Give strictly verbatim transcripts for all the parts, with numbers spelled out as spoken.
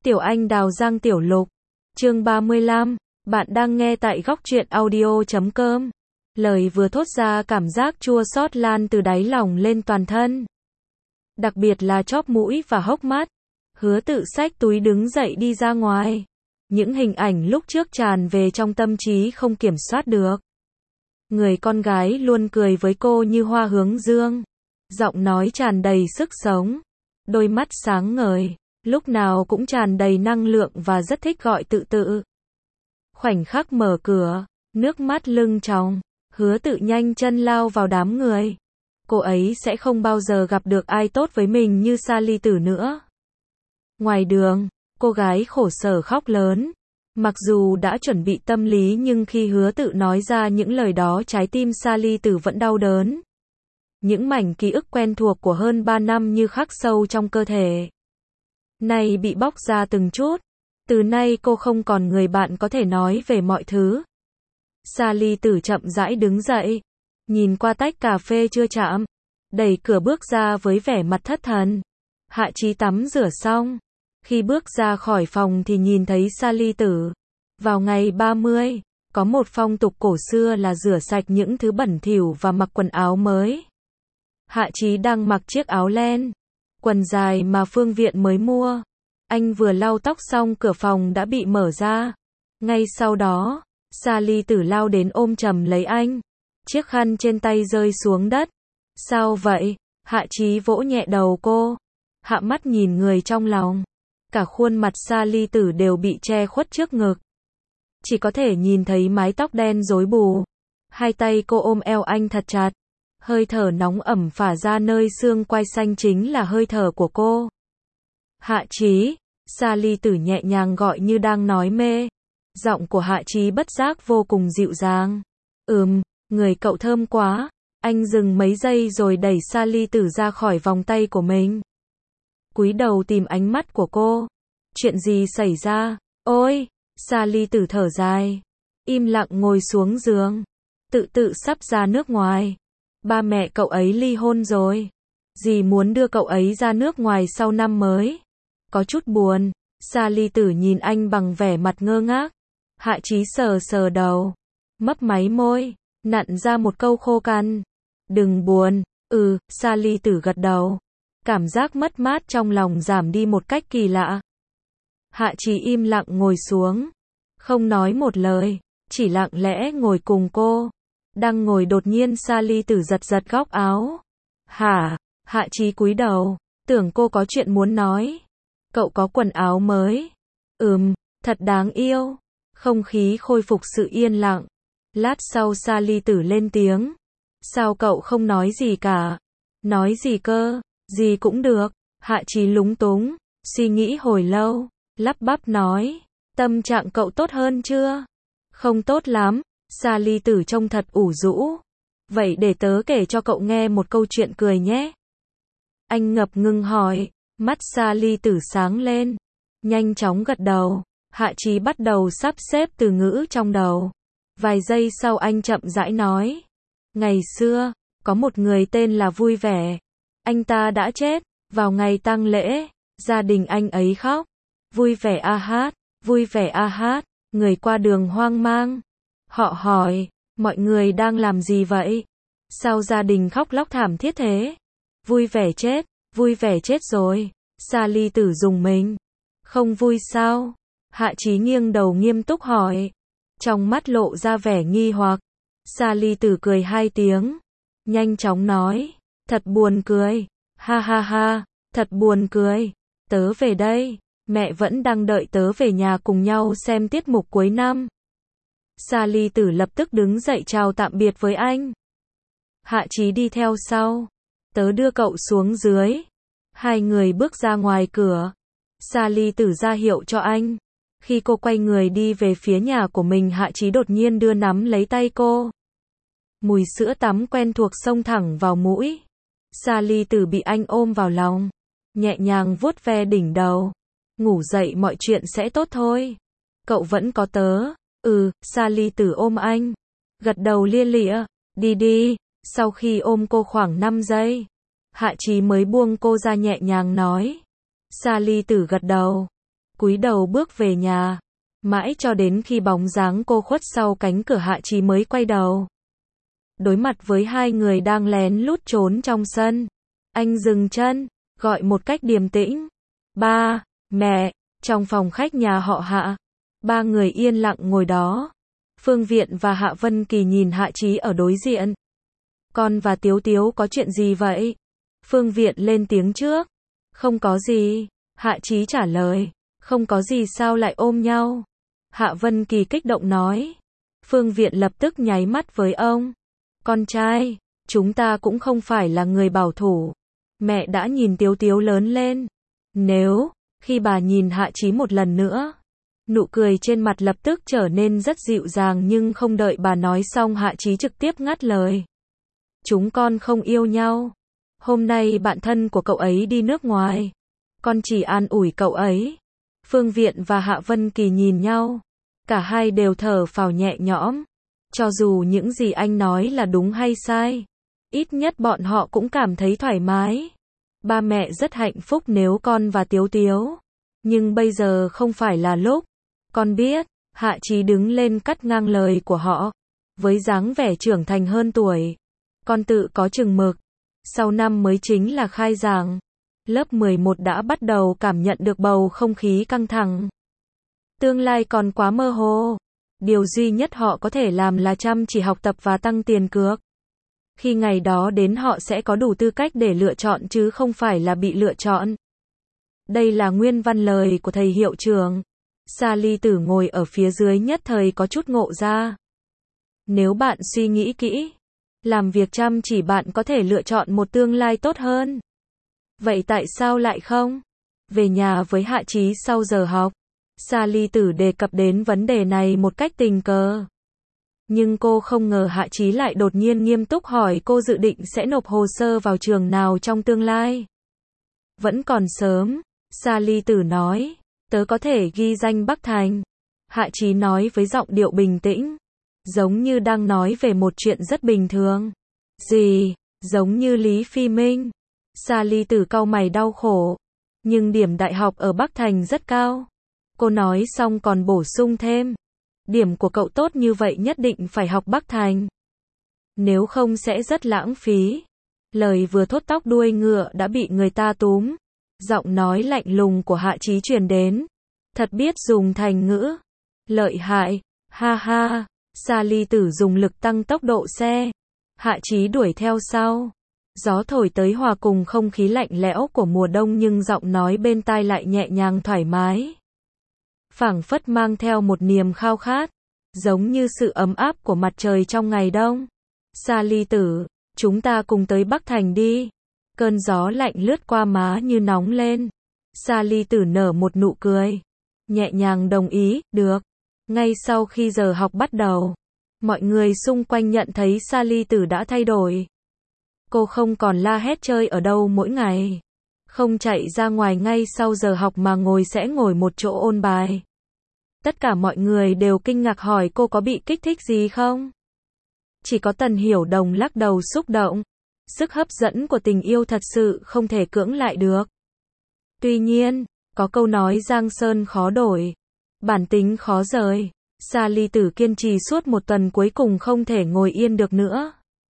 Tiểu Anh Đào Giang Tiểu Lục. Chương ba mươi lăm. Bạn đang nghe tại góc truyện audio chấm com. Lời vừa thốt ra cảm giác chua xót lan từ đáy lòng lên toàn thân. Đặc biệt là chóp mũi và hốc mắt. Hứa Tự xách túi đứng dậy đi ra ngoài. Những hình ảnh lúc trước tràn về trong tâm trí không kiểm soát được. Người con gái luôn cười với cô như hoa hướng dương. Giọng nói tràn đầy sức sống. Đôi mắt sáng ngời. Lúc nào cũng tràn đầy năng lượng và rất thích gọi tự tự. Khoảnh khắc mở cửa, nước mắt lưng tròng, Hứa Tự nhanh chân lao vào đám người. Cô ấy sẽ không bao giờ gặp được ai tốt với mình như Sa Ly Tử nữa. Ngoài đường, cô gái khổ sở khóc lớn. Mặc dù đã chuẩn bị tâm lý nhưng khi Hứa Tự nói ra những lời đó trái tim Sa Ly Tử vẫn đau đớn. Những mảnh ký ức quen thuộc của hơn ba năm như khắc sâu trong cơ thể. Nay bị bóc ra từng chút. Từ nay cô không còn người bạn có thể nói về mọi thứ. Sa Ly Tử chậm rãi đứng dậy. Nhìn qua tách cà phê chưa chạm. Đẩy cửa bước ra với vẻ mặt thất thần. Hạ Chí tắm rửa xong. Khi bước ra khỏi phòng thì nhìn thấy Sa Ly Tử. Vào ngày ba mươi, có một phong tục cổ xưa là rửa sạch những thứ bẩn thỉu và mặc quần áo mới. Hạ Chí đang mặc chiếc áo len, quần dài mà Phương Viện mới mua. Anh vừa lau tóc xong cửa phòng đã bị mở ra. Ngay sau đó, Sa Ly Tử lao đến ôm chầm lấy anh. Chiếc khăn trên tay rơi xuống đất. Sao vậy? Hạ Chí vỗ nhẹ đầu cô. Hạ mắt nhìn người trong lòng. Cả khuôn mặt Sa Ly Tử đều bị che khuất trước ngực. Chỉ có thể nhìn thấy mái tóc đen rối bù. Hai tay cô ôm eo anh thật chặt. Hơi thở nóng ẩm phả ra nơi xương quai xanh chính là hơi thở của cô. Hạ Chí, Sa Ly Tử nhẹ nhàng gọi như đang nói mê. Giọng của Hạ Chí bất giác vô cùng dịu dàng. Ừm, người cậu thơm quá. Anh dừng mấy giây rồi đẩy Sa Ly Tử ra khỏi vòng tay của mình. Cúi đầu tìm ánh mắt của cô. Chuyện gì xảy ra? Ôi! Sa Ly Tử thở dài. Im lặng ngồi xuống giường. Tự tự sắp ra nước ngoài. Ba mẹ cậu ấy ly hôn rồi. Dì muốn đưa cậu ấy ra nước ngoài sau năm mới. Có chút buồn. Sa Ly Tử nhìn anh bằng vẻ mặt ngơ ngác. Hạ Chí sờ sờ đầu. Mấp máy môi. Nặn ra một câu khô cằn. Đừng buồn. Ừ, Sa Ly Tử gật đầu. Cảm giác mất mát trong lòng giảm đi một cách kỳ lạ. Hạ Chí im lặng ngồi xuống. Không nói một lời. Chỉ lặng lẽ ngồi cùng cô. Đang ngồi đột nhiên Sa Ly Tử giật giật góc áo. Hả? Hạ Chí cúi đầu. Tưởng cô có chuyện muốn nói. Cậu có quần áo mới. Ừm, thật đáng yêu. Không khí khôi phục sự yên lặng. Lát sau Sa Ly Tử lên tiếng. Sao cậu không nói gì cả? Nói gì cơ? Gì cũng được. Hạ Chí lúng túng. Suy nghĩ hồi lâu. Lắp bắp nói. Tâm trạng cậu tốt hơn chưa? Không tốt lắm. Sa Ly Tử trông thật ủ rũ. Vậy để tớ kể cho cậu nghe một câu chuyện cười nhé. Anh ngập ngừng hỏi. Mắt Sa Ly Tử sáng lên. Nhanh chóng gật đầu. Hạ Chí bắt đầu sắp xếp từ ngữ trong đầu. Vài giây sau anh chậm rãi nói. Ngày xưa, có một người tên là Vui Vẻ. Anh ta đã chết. Vào ngày tang lễ, gia đình anh ấy khóc. Vui vẻ a hát, vui vẻ a hát. Người qua đường hoang mang. Họ hỏi, mọi người đang làm gì vậy? Sao gia đình khóc lóc thảm thiết thế? Vui Vẻ chết, Vui Vẻ chết rồi. Sa Ly Tử rùng mình. Không vui sao? Hạ Chí nghiêng đầu nghiêm túc hỏi. Trong mắt lộ ra vẻ nghi hoặc. Sa Ly Tử cười hai tiếng. Nhanh chóng nói. Thật buồn cười. Ha ha ha, thật buồn cười. Tớ về đây. Mẹ vẫn đang đợi tớ về nhà cùng nhau xem tiết mục cuối năm. Sa Ly Tử lập tức đứng dậy chào tạm biệt với anh. Hạ Chí đi theo sau. Tớ đưa cậu xuống dưới. Hai người bước ra ngoài cửa. Sa Ly Tử ra hiệu cho anh. Khi cô quay người đi về phía nhà của mình, Hạ Chí đột nhiên đưa nắm lấy tay cô. Mùi sữa tắm quen thuộc xông thẳng vào mũi. Sa Ly Tử bị anh ôm vào lòng. Nhẹ nhàng vuốt ve đỉnh đầu. Ngủ dậy mọi chuyện sẽ tốt thôi. Cậu vẫn có tớ. Ừ, Sa Ly Tử ôm anh. Gật đầu lia lịa. Đi đi. Sau khi ôm cô khoảng năm giây. Hạ Chí mới buông cô ra nhẹ nhàng nói. Sa Ly Tử gật đầu. cúi đầu bước về nhà. Mãi cho đến khi bóng dáng cô khuất sau cánh cửa Hạ Chí mới quay đầu. Đối mặt với hai người đang lén lút trốn trong sân. Anh dừng chân, gọi một cách điềm tĩnh. Ba, mẹ, trong phòng khách nhà họ Hạ. Ba người yên lặng ngồi đó. Phương Viện và Hạ Vân Kỳ nhìn Hạ Chí ở đối diện. Con và Tiếu Tiếu có chuyện gì vậy? Phương Viện lên tiếng trước. Không có gì. Hạ Chí trả lời. Không có gì sao lại ôm nhau? Hạ Vân Kỳ kích động nói. Phương Viện lập tức nháy mắt với ông. Con trai, chúng ta cũng không phải là người bảo thủ. Mẹ đã nhìn Tiếu Tiếu lớn lên. Nếu, khi bà nhìn Hạ Chí một lần nữa, nụ cười trên mặt lập tức trở nên rất dịu dàng nhưng không đợi bà nói xong Hạ Chí trực tiếp ngắt lời. Chúng con không yêu nhau. Hôm nay bạn thân của cậu ấy đi nước ngoài. Con chỉ an ủi cậu ấy. Phương Viện và Hạ Vân Kỳ nhìn nhau. Cả hai đều thở phào nhẹ nhõm. Cho dù những gì anh nói là đúng hay sai, ít nhất bọn họ cũng cảm thấy thoải mái. Ba mẹ rất hạnh phúc nếu con và Tiếu Tiếu. Nhưng bây giờ không phải là lúc. Con biết, Hạ Chí đứng lên cắt ngang lời của họ. Với dáng vẻ trưởng thành hơn tuổi. Con tự có chừng mực. Sau năm mới chính là khai giảng. Lớp mười một đã bắt đầu cảm nhận được bầu không khí căng thẳng. Tương lai còn quá mơ hồ. Điều duy nhất họ có thể làm là chăm chỉ học tập và tăng tiền cược. Khi ngày đó đến họ sẽ có đủ tư cách để lựa chọn chứ không phải là bị lựa chọn. Đây là nguyên văn lời của thầy hiệu trưởng. Sa Ly Tử ngồi ở phía dưới nhất thời có chút ngộ ra. Nếu bạn suy nghĩ kỹ, làm việc chăm chỉ bạn có thể lựa chọn một tương lai tốt hơn. Vậy tại sao lại không? Về nhà với Hạ Chí sau giờ học, Sa Ly Tử đề cập đến vấn đề này một cách tình cờ. Nhưng cô không ngờ Hạ Chí lại đột nhiên nghiêm túc hỏi cô dự định sẽ nộp hồ sơ vào trường nào trong tương lai. Vẫn còn sớm, Sa Ly Tử nói, tớ có thể ghi danh Bắc Thành. Hạ Chí nói với giọng điệu bình tĩnh, giống như đang nói về một chuyện rất bình thường. Gì, giống như Lý Phi Minh. Sa Ly Tử cau mày đau khổ, nhưng điểm đại học ở Bắc Thành rất cao. Cô nói xong còn bổ sung thêm, điểm của cậu tốt như vậy nhất định phải học Bắc Thành. Nếu không sẽ rất lãng phí. Lời vừa thốt tóc đuôi ngựa đã bị người ta túm. Giọng nói lạnh lùng của Hạ Chí truyền đến. Thật biết dùng thành ngữ. Lợi hại, ha ha. Sa Ly Tử dùng lực tăng tốc độ xe. Hạ Chí đuổi theo sau. Gió thổi tới hòa cùng không khí lạnh lẽo của mùa đông nhưng giọng nói bên tai lại nhẹ nhàng thoải mái. Phảng phất mang theo một niềm khao khát, giống như sự ấm áp của mặt trời trong ngày đông. Sa Ly Tử, chúng ta cùng tới Bắc Thành đi. Cơn gió lạnh lướt qua má như nóng lên. Sa Ly Tử nở một nụ cười, nhẹ nhàng đồng ý, được. Ngay sau khi giờ học bắt đầu, mọi người xung quanh nhận thấy Sa Ly Tử đã thay đổi. Cô không còn la hét chơi ở đâu mỗi ngày. Không chạy ra ngoài ngay sau giờ học mà ngồi sẽ ngồi một chỗ ôn bài. Tất cả mọi người đều kinh ngạc hỏi cô có bị kích thích gì không? Chỉ có Tần Hiểu Đồng lắc đầu xúc động. Sức hấp dẫn của tình yêu thật sự không thể cưỡng lại được. Tuy nhiên, có câu nói giang sơn khó đổi, bản tính khó rời. Sa Ly Tử kiên trì suốt một tuần cuối cùng không thể ngồi yên được nữa.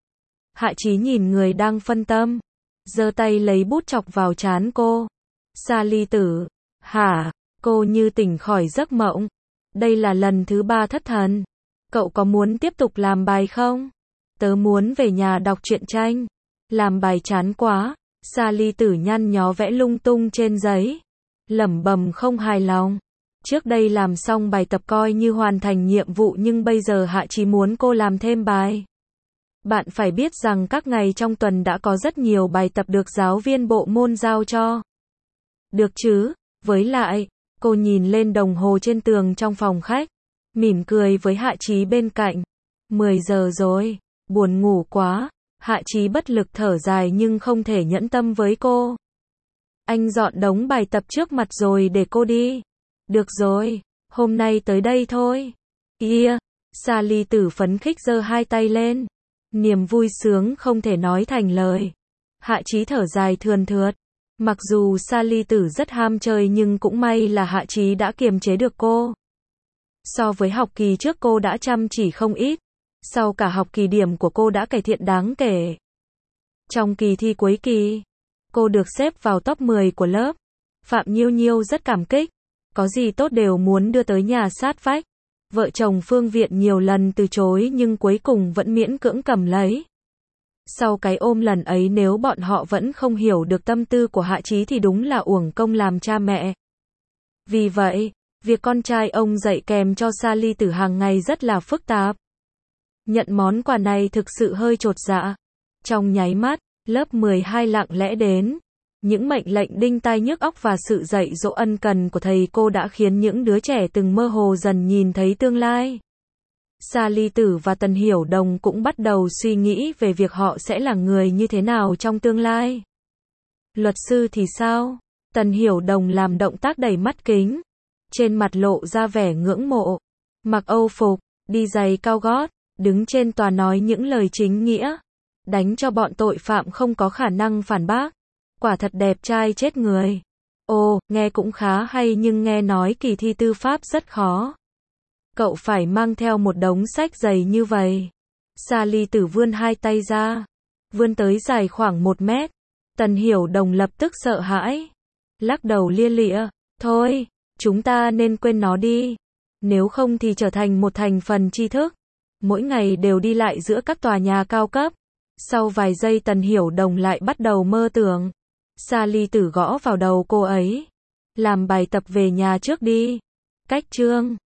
Hạ Chí nhìn người đang phân tâm, giơ tay lấy bút chọc vào trán cô. Sa Ly Tử, hả? Cô như tỉnh khỏi giấc mộng. Đây là lần thứ ba thất thần. Cậu có muốn tiếp tục làm bài không? Tớ muốn về nhà đọc truyện tranh. Làm bài chán quá. Sa Ly Tử nhăn nhó vẽ lung tung trên giấy. Lẩm bẩm không hài lòng. Trước đây làm xong bài tập coi như hoàn thành nhiệm vụ nhưng bây giờ Hạ Chí muốn cô làm thêm bài. Bạn phải biết rằng các ngày trong tuần đã có rất nhiều bài tập được giáo viên bộ môn giao cho. Được chứ? Với lại, cô nhìn lên đồng hồ trên tường trong phòng khách, mỉm cười với Hạ Chí bên cạnh. mười giờ rồi, buồn ngủ quá. Hạ Chí bất lực thở dài nhưng không thể nhẫn tâm với cô. Anh dọn đống bài tập trước mặt rồi để cô đi. Được rồi, hôm nay tới đây thôi. Yeah. Sa Ly Tử phấn khích giơ hai tay lên. Niềm vui sướng không thể nói thành lời. Hạ Chí thở dài thườn thượt. Mặc dù Sa Ly Tử rất ham chơi nhưng cũng may là Hạ Chí đã kiềm chế được cô. So với học kỳ trước cô đã chăm chỉ không ít. Sau cả học kỳ điểm của cô đã cải thiện đáng kể. Trong kỳ thi cuối kỳ, cô được xếp vào top mười của lớp. Phạm Nhiêu Nhiêu rất cảm kích. Có gì tốt đều muốn đưa tới nhà sát vách. Vợ chồng Phương Viện nhiều lần từ chối nhưng cuối cùng vẫn miễn cưỡng cầm lấy. Sau cái ôm lần ấy nếu bọn họ vẫn không hiểu được tâm tư của Hạ Chí thì đúng là uổng công làm cha mẹ. Vì vậy, việc con trai ông dạy kèm cho Sa Ly Tử hàng ngày rất là phức tạp. Nhận món quà này thực sự hơi chột dạ. Trong nháy mắt, lớp mười hai lặng lẽ đến. Những mệnh lệnh đinh tai nhức óc và sự dạy dỗ ân cần của thầy cô đã khiến những đứa trẻ từng mơ hồ dần nhìn thấy tương lai. Sa Ly Tử và Tần Hiểu Đồng cũng bắt đầu suy nghĩ về việc họ sẽ là người như thế nào trong tương lai. Luật sư thì sao? Tần Hiểu Đồng làm động tác đẩy mắt kính. Trên mặt lộ ra vẻ ngưỡng mộ. Mặc âu phục, đi giày cao gót, đứng trên tòa nói những lời chính nghĩa. Đánh cho bọn tội phạm không có khả năng phản bác. Quả thật đẹp trai chết người. Ồ, nghe cũng khá hay nhưng nghe nói kỳ thi tư pháp rất khó. Cậu phải mang theo một đống sách dày như vậy. Sa Ly Tử vươn hai tay ra. Vươn tới dài khoảng một mét. Tần Hiểu Đồng lập tức sợ hãi. Lắc đầu lia lịa. Thôi, chúng ta nên quên nó đi. Nếu không thì trở thành một thành phần tri thức. Mỗi ngày đều đi lại giữa các tòa nhà cao cấp. Sau vài giây Tần Hiểu Đồng lại bắt đầu mơ tưởng. Sa Ly Tử gõ vào đầu cô ấy. Làm bài tập về nhà trước đi. Cách chương